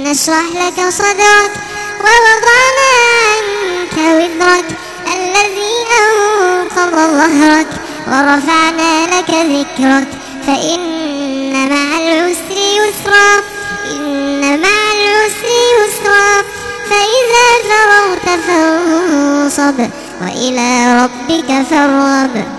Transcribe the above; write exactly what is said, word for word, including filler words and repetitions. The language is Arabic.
نشرح لك صدرك ووضعنا عنك وزرك الذي أنقض ظهرك ورفعنا لك ذكرك فإن مع العسر يسرا إن مع العسر يسرا فإذا فرغت فانصب وإلى ربك فارغب.